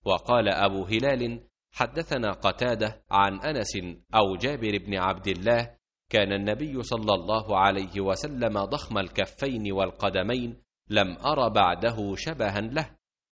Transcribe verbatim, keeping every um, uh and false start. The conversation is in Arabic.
وقال أبو هلال: حدثنا قتادة عن أنس أو جابر بن عبد الله: كان النبي صلى الله عليه وسلم ضخم الكفين والقدمين، لم أر بعده شبها له.